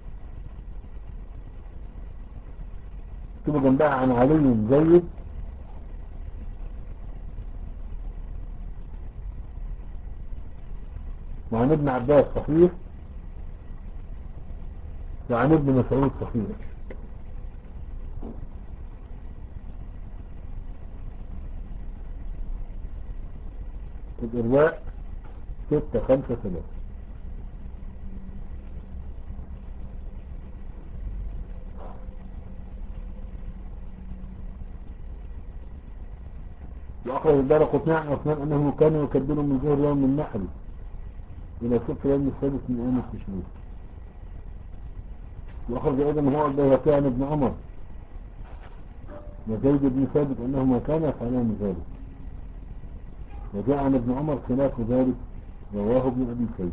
اكتبوا جنبها عن علي جيد وعن ابن عباس صحيح وعن ابن مسعود صحيح. الإرواء ستة خمسة ثلاثة. وأخرج الدارقطني عن عثمان أنه كان يكبر من ظهر يوم النحر إلى صفر يوم السادس من أيام التشريق. وأخرج أيضا هو البيهقي عن ابن عمر وزيد بن ثابت أنهما كانا يفعلان ذلك، وجاء عن ابن عمر خلاف ذلك رواه ابن أبي شيبة.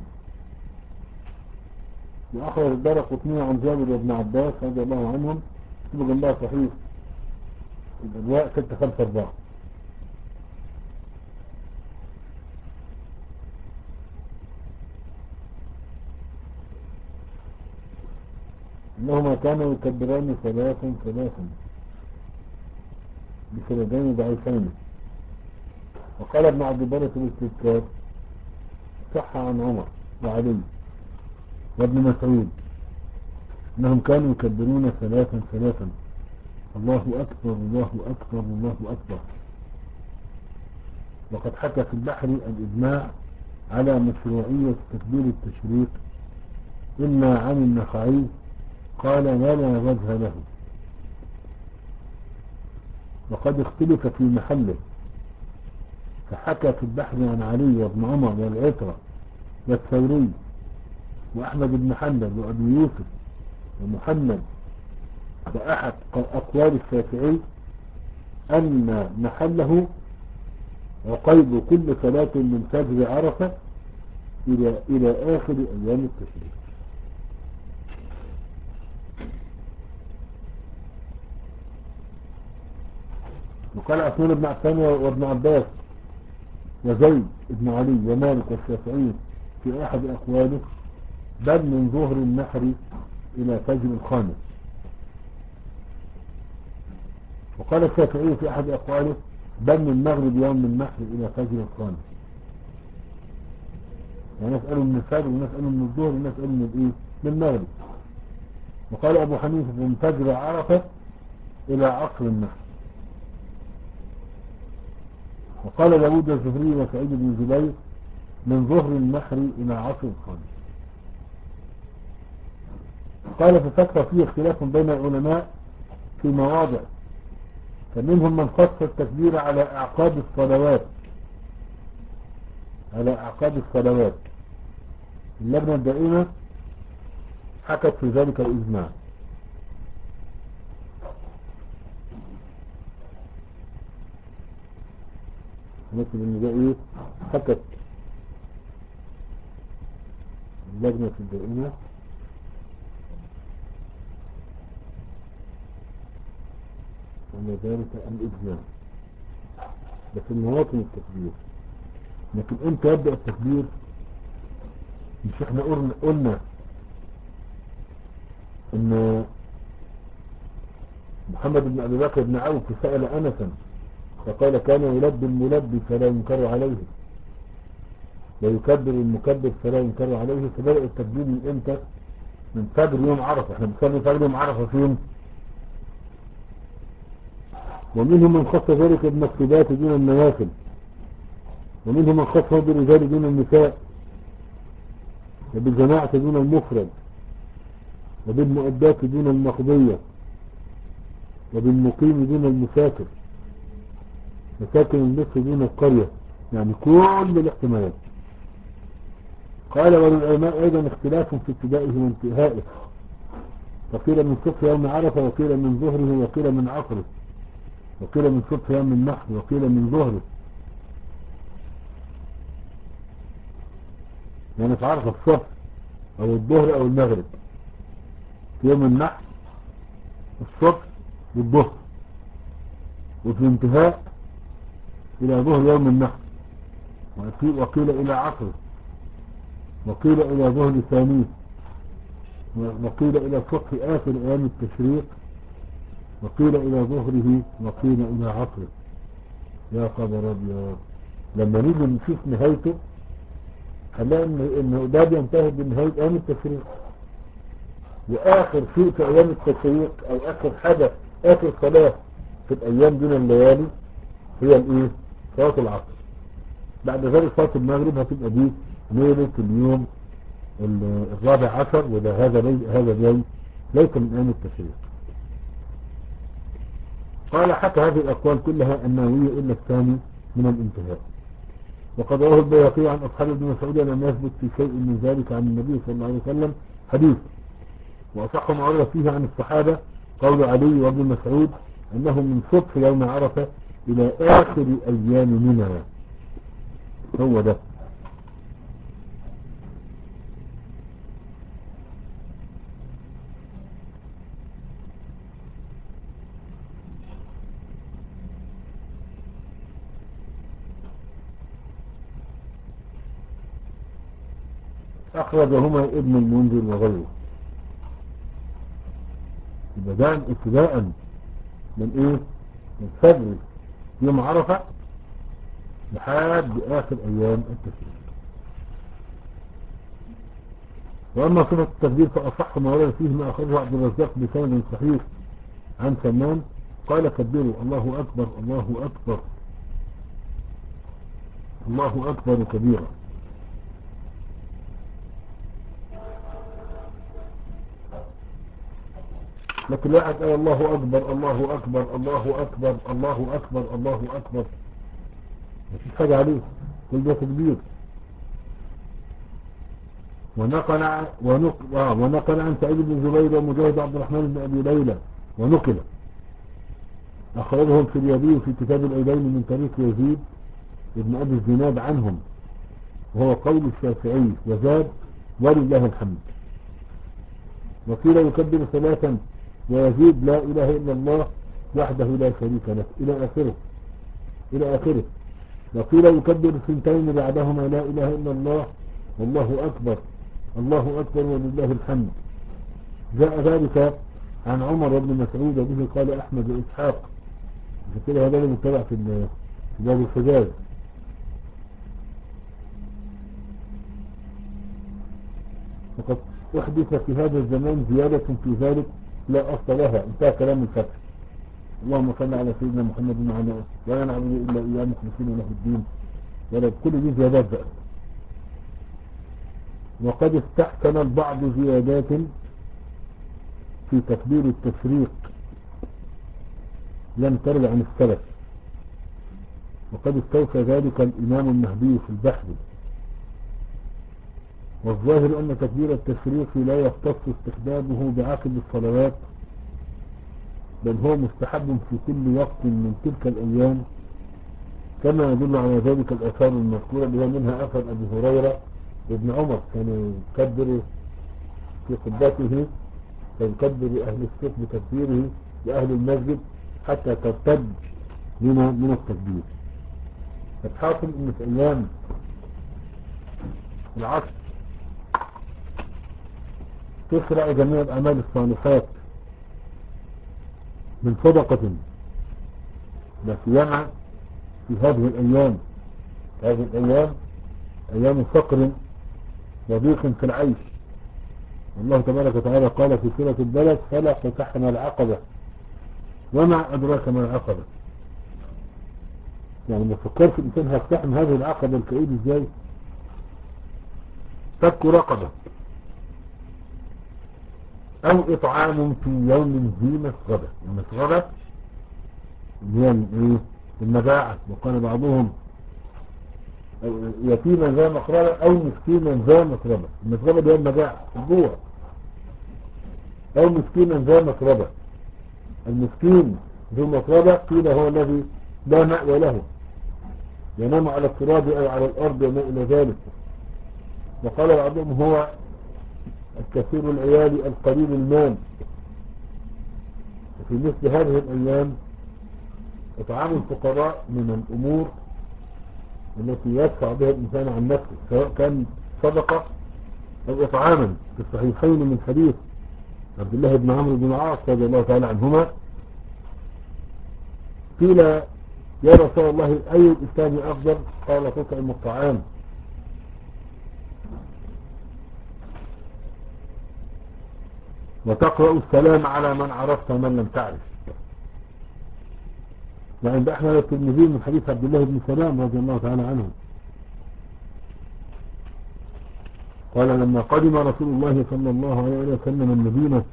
وأخرج الدارقطني عن جابر وابن عباس رضي الله عنهم اكتبوا جنبها صحيح الإرواء ستة خمسة أربعة. إنهما كانوا يكبران ثلاثا ثلاثا بسندين ضعيفين. وقال ابن عبد البر في الاستذكار صح عن عمر وعلي وابن مسعود انهم كانوا يكبرون ثلاثا ثلاثا الله اكبر الله اكبر الله اكبر. وقد حكى في البحر الاجماع على مشروعية تكبير التشريق الا عن النخعي قال ما لا وجه له، وقد اختلف في محله، فحكى في البحر عن علي وابن عمر والعترة والثوري وأحمد بن حنبل وأبي يوسف ومحمد وأحد أقوال الشافعي أن محله عقيد كل صلاة من فجر عرفة إلى إلى آخر أيام التشريق. وقال عثمان بن عفان وابن عباس وزيد بن علي ومالك والشافعي في أحد أقواله بل من ظهر النحر إلى فجر الخامس. وقال الشافعي في أحد أقواله بل من مغرب يوم النحر إلى فجر الخامس. يعني نسأله من الفجر ونسأله من الظهر ونسأله من الإيه؟ من المغرب. وقال أبو حنيفة من فجر عرفة إلى عصر النحر. وقال داود الزهري وسعيد بن جبير من ظهر النحر إلى عصر الخامس. قال في الفترة فيه اختلاف بين العلماء في مواضع، فمنهم من خص التكبير على أعقاب الصلوات على أعقاب الصلوات. اللجنة الدائمة حكت في ذلك الإجماع. مثل ان ده ايه حكت اللجنة الدائمة أن ذلك الإجماع، بس المواطن التكبير. لكن امتى يبدأ التكبير؟ مش احنا قلنا قلنا ان محمد بن ابي بكر بن عوف سأل انسا فقال كان يلبي الملبي فلا ينكر عليه ويكبر المكبر فلا ينكر عليه. فبدأ التكبير من امتى؟ من فجر يوم عرفة. احنا بنصلي فجر يوم عرفة فين؟ ومنهم من خص ذلك بالمكتوبات دون النوافل، ومنهم من خصه بالرجال دون النساء، وبالجماعة دون المفرد، وبالمؤدات دون المقضية، وبالمقيم دون المسافر، وساكن المصر دون القرية. يعني كل الاحتمالات. قال وللعلماء أيضا اختلاف في ابتدائه وانتهائه، فقيل من صبح يوم عرفة، وقيل من ظهره، وقيل من عصره، وقيل من صبح يوم النحر، وقيل من ظهره. يعني في عرفة الصبح أو الظهر أو المغرب، في يوم النحر الصبح والظهر، وفي الانتهاء إلى ظهر يوم النحر، وقيل إلى عصره، وقيل إلى ظهر ثانيه، وقيل إلى صبح آخر أيام التشريق، وقيل إلى ظهره، وقيل إلى عصره. يا خبر أبيض، لما نيجي نشوف نهايته هنلاقي إنه ده بينتهي بنهاية أيام التشريق، وآخر شيء في أيام التشريق أو آخر حاجة آخر صلاة في الأيام دون الليالي هي الإيه؟ صلاة العصر. بعد ذلك صلاة المغرب هتبقى دي ليلة اليوم الرابع عشر، وده هذا لي هذا جاي ليس من أيام التشريق. قال حتى هذه الأقوال كلها النووية إلا الثاني من الانتهاء. وقد رواه البيهقي عن أصحاب ابن مسعود لم يثبت في شيء من ذلك عن النبي صلى الله عليه وسلم حديث. وأصح ما ورد فيه عن الصحابة قول علي وابن مسعود أنه من صبح يوم عرفة إلى آخر أيام منى. هو ده. أخرجهما ابن المنذر وغيره. بدأ ابتداء من إيه؟ من فجر يوم عرفة لحد آخر أيام التشريق. وأما صفة التكبير فأصح ما ورد فيه ما أخرجه عبد الرزاق بسند صحيح عن سلمان قال كبروا الله أكبر الله أكبر الله أكبر كبيرا. لكن لا أحد قال الله أكبر الله أكبر الله أكبر الله أكبر الله أكبر، مفيش حاجة عليه، كل ده تكبير. ونقل عن ونقل, آه ونقل عن سعيد بن جبير ومجاهد عبد الرحمن بن أبي ليلى ونقل أخرجهم في اليابي في كتاب الأيدين من طريق يزيد ابن أبي الزناد عنهم، وهو قول الشافعي وزاد ولله الحمد. وقيل يكبر ثلاثا ويزيد لا إله إلا الله وحده لا شريك له إلى آخره إلى آخره. وقيل يكبر سنتين بعدهما لا إله إلا الله والله أكبر الله أكبر ولله الحمد. جاء ذلك عن عمر بن مسعود وبه قال أحمد وإسحاق. كده هذا المتبع في في باب الحجاز. وقد أحدث في هذا الزمان زيادة في ذلك لا أصل لها، انتهى كلام الفتح. اللهم صل على سيدنا محمد وعلى آله ولا نعبد إلا إياه مخلصين له الدين، ولا كل دي زيادات بقى. وقد استحسن البعض زيادات في تكبير التشريق لم ترد عن السلف، وقد استوفى ذلك الإمام المهدي في البحر. والظاهر أن تكبير التشريق لا يختص استحبابه بعقب الصلوات، بل هو مستحب في كل وقت من تلك الأيام، كما يدل على ذلك الآثار المذكورة اللي هي منها أثر أبي هريرة وابن عمر كان يكبر في قبته، فيكبر أهل الصف بتكبيره لأهل المسجد حتى ترتد لنا من التكبير. فالحاصل ان في ايام العصر تشرع جميع الاعمال الصالحات من صدقة، لا سيما في هذه الايام. هذه الايام ايام فقر وضيق في العيش. الله تبارك وتعالى قال في سورة البلد: فلا اقتحم العقبة وما أدراك ما العقبة. يعني ما فكرش الإنسان هيقتحم هذه العقبة الكئيب ازاي؟ فك رقبة أو إطعام في يوم ذي مسغبة. المسغبة هي الايه؟ المجاعة. وقال بعضهم يتيما ذا مقربة أو مسكينا ذا مقربة. المسغبة دي المجاعة، الجوع. أو مسكينا ذا مقربة. المسكين ذو مقربة قيل هو الذي لا مأوى له، ينام على التراب أو على الأرض وما إلى ذلك. وقال بعضهم هو الكثير العيال القليل المال. وفي مثل هذه الأيام إطعام الفقراء من الأمور التي يدفع بها الإنسان عن نفسه، سواء كان صدقة أو إطعاما. في الصحيحين من حديث عبد الله بن عمرو بن العاص رضي الله تعالى عنهما قيل: يا رسول الله أي الإسلام أفضل؟ قال: تطعم الطعام وتقرأ السلام على من عرفت ومن لم تعرف. وعند أحمد الترمذي من حديث عبد الله بن سلام رضي الله تعالى عنه قال: لما قدم رسول الله صلى الله عليه وسلم المدينة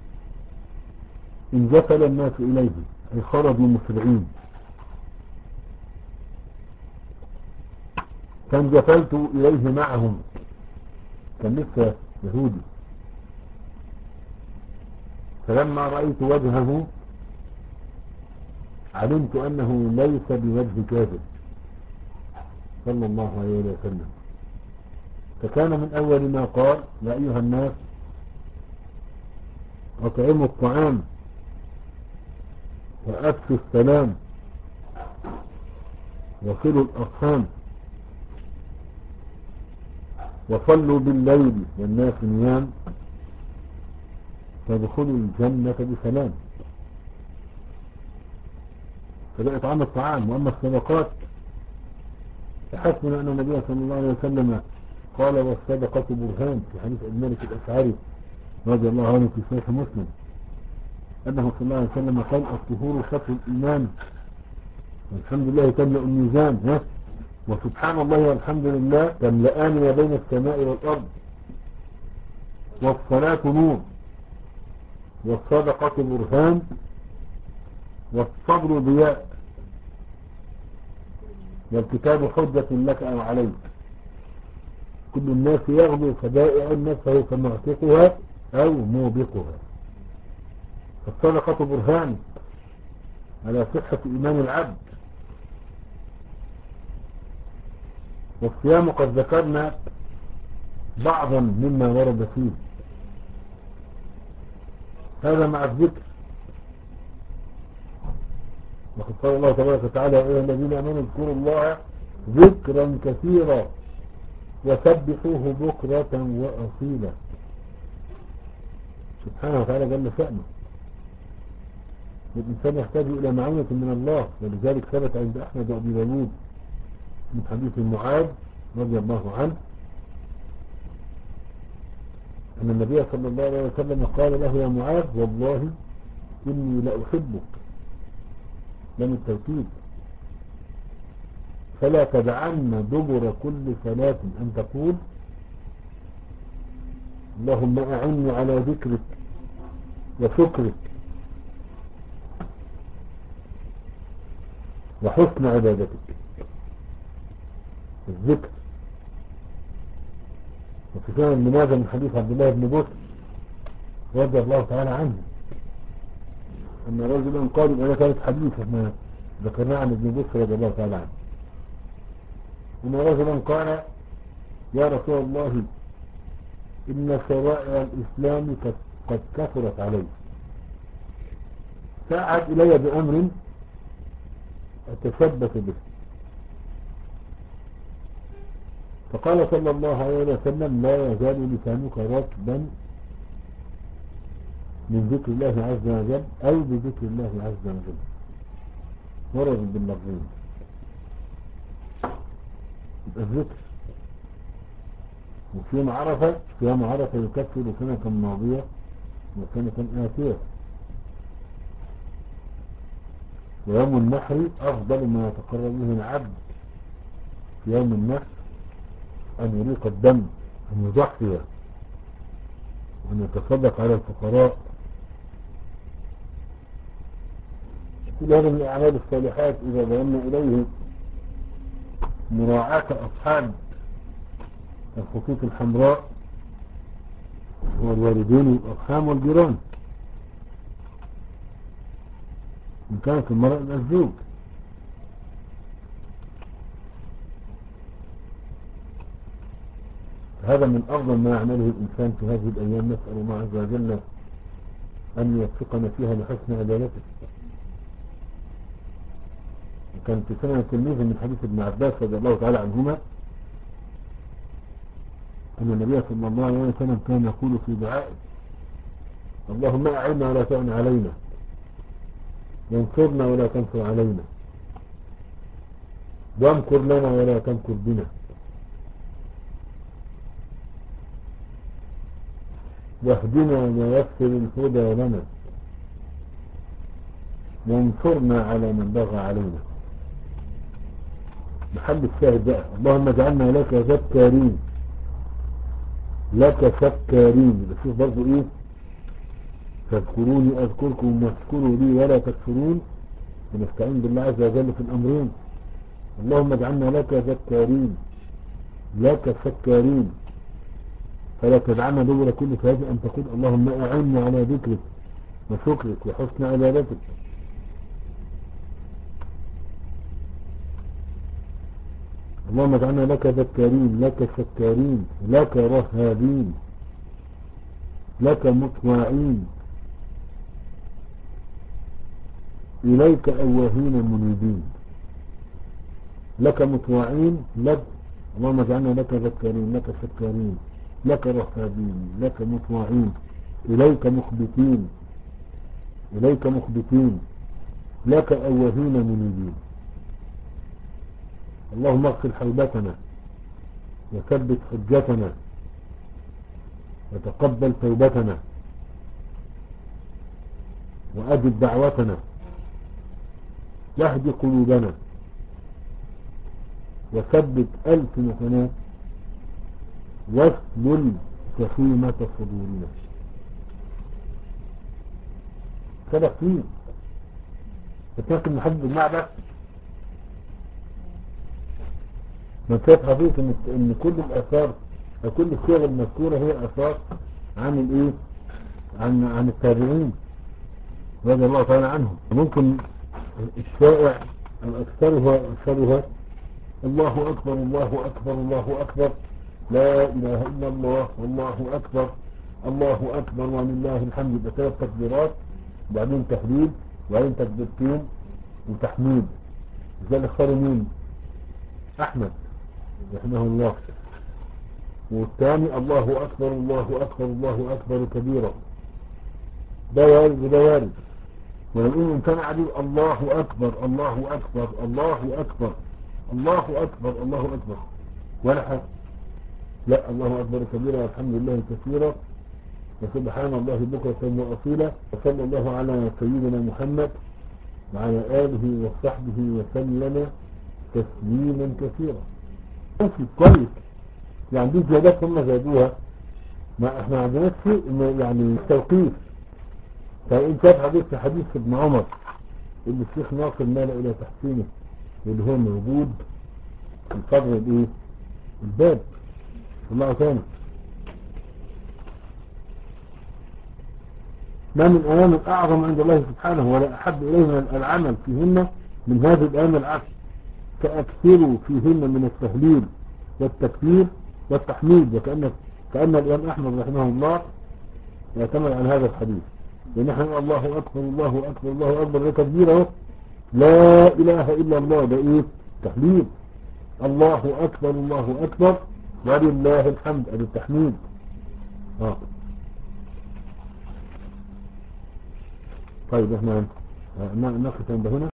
انجفل الناس إليه، أي خرجوا مسرعين. فانجفلت إليه معهم، كان لسه يهودي. فلما رأيت وجهه علمت أنه ليس بوجه كافر صلى الله عليه وسلم. فكان من أول ما قال: يا أيها الناس أطعموا الطعام وأفشوا السلام وصلوا الأرحام وصلوا بالليل والناس نيام فادخلوا الجنة بسلام. فده إطعام الطعام. وأما الصدقات فحسبنا أن النبي صلى الله عليه وسلم قال: والصدقة برهان، في حديث الملك الأشعري رضي الله عنه في صحيح مسلم أنه صلى الله عليه وسلم قال: الطهور شطر الإيمان والحمد لله تملأ الميزان، ها وسبحان الله والحمد لله تملأان ما بين السماء والأرض. والصلاة نور والصدقة برهان والصبر ضياء والكتاب حجة لك أو عليك. كل الناس يغدو فبائع نفسه فمعتقها أو موبقها. فالصدقة برهان على صحة إيمان العبد. والصيام قد ذكرنا بعضا مما ورد فيه، هذا مع الذكر. وقد قال الله تبارك وتعالى: يا أيها الذين آمنوا اذكروا الله ذكرا كثيرا وسبحوه بكرة وأصيلا. سبحانه وتعالى جل شأنه. الإنسان يحتاج إلى معونة من الله. ولذلك ثبت عند أحمد وأبي داود من حديث معاذ رضي الله عنه أن النبي صلى الله عليه وسلم قال له: يا معاذ والله إني لأحبك، لم التوكيد، فلا تدعن دبر كل صلاة أن تقول: اللهم أعني على ذكرك وشكرك وحسن عبادتك. الذكر. وفي سنن لماذا من حديث عبد الله بن بكر رضي الله تعالى عنه أن رجلا قال: أنا كانت حديثة ما ذكرناه عن ابن بكر رضي الله تعالى عنه، أن رجلا قال: يا رسول الله إن شرائع الإسلام قد كثرت علي، فأعد إلي بأمر أتثبت به. فقال صلى الله عليه وسلم: لا يزال لسانك رطبا من ذكر الله عز وجل أو بذكر الله عز وجل. ورد باللفظين. يبقى الذكر. وفي يوم عرفة في يوم عرفة يكفر سنة ماضية وسنة آتية. ويوم النحر أفضل ما يتقرب به العبد في يوم النحر أن يريق الدم، أن يضحي، وأن يتصدق على الفقراء. كل هذا من الأعمال الصالحات إذا ضمنا إليه مراعاة أصحاب الخطوط الحمراء والوالدين والأرحام والجيران، إن كانت المرأة الزوج. هذا من أفضل ما يعمله الإنسان في هذه الأيام. نسأل الله عز وجل أن يوفقنا فيها لحسن عبادته. وكان في سنة التلميذ من حديث ابن عباس رضي الله تعالى عنهما أن النبي صلى الله عليه وسلم كان يقول في دعائه: اللهم أعنا ولا تعن علينا، وانصرنا ولا تنصر علينا، وامكر لنا ولا تمكر بنا، واهدنا ويسر الهدى لنا، وانصرنا على من بغى علينا. محل الشاهد بقى: اللهم اجعلنا لك ذكارين، لك شكارين. بس شوف برضو ايه: فاذكروني اذكركم واشكروا لي ولا تكفرون. ونستعين بالله عز وجل في الامرين. اللهم اجعلنا لك ذكارين لك شكارين، فلا تدعنا دبر كل صلاة أن تقول: اللهم أعني على ذكرك وشكرك وحسن عبادتك. اللهم اجعلنا لك ذكارين لك شكارين لك رهابين لك مطواعين إليك أواهين منيبين. لك مطواعين لك. اللهم اجعلنا لك ذكارين لك شكارين لك رهابين لك مطواعين إليك مخبتين إليك مخبتين لك أواهين منيبين. اللهم اغفر حوبتنا وثبت حجتنا وتقبل توبتنا وأجب دعوتنا واهد قلوبنا وثبت ألسنتنا واسلل سخيمة صدورنا. كده فيه فتاكد نحدد المعنى. ما كانت حقيقة ان ان كل الاثار او كل الصيغ المذكورة هي اثار عن الايه عن عن التابعين رضي الله تعالى عنهم. ممكن الشائع او اكثرها اكثرها الله اكبر الله اكبر الله اكبر لا اله الا الله والله اكبر الله اكبر ولله الحمد. يبقى ثلاث تكبيرات وبعدين تهليل وبعدين تكبيرتين وتحميد. زي اللي اختاروا مين؟ احمد رحمه الله. والثاني الله اكبر الله اكبر الله اكبر كبيرا. ده وارد وده وارد. ولو إن امتنع عليه الله أكبر الله أكبر الله أكبر الله أكبر الله أكبر ولا حاجة. لا، الله أكبر كبيرا والحمد لله كثيرا وسبحان الله بكرة وأصيلا، وصلى الله على سيدنا محمد وعلى آله وصحبه وسلم تسليما كثيرا. ماشي كويس، يعني دي زيادات هم زادوها، ما احنا عندنا شيء يعني توقيف. فإن كان حديث في حديث ابن عمر اللي الشيخ ناصر مال إلى تحسينه اللي هو موجود في صدر الايه الباب الله تاني. ما من أيام أعظم عند الله سبحانه ولا أحب إليه من العمل فيهن من هذه الأيام العشر، فأكثروا فيهن من التهليل والتكبير والتحميد. وكأن كأن الإمام أحمد رحمه الله يعتمد على هذا الحديث، ونحن الله أكبر الله أكبر الله أكبر ده تكبيره، لا إله إلا الله ده إيه تحليل، الله أكبر الله أكبر ولله الحمد هذا التحميد. آه. طيب احنا نقف عند هنا.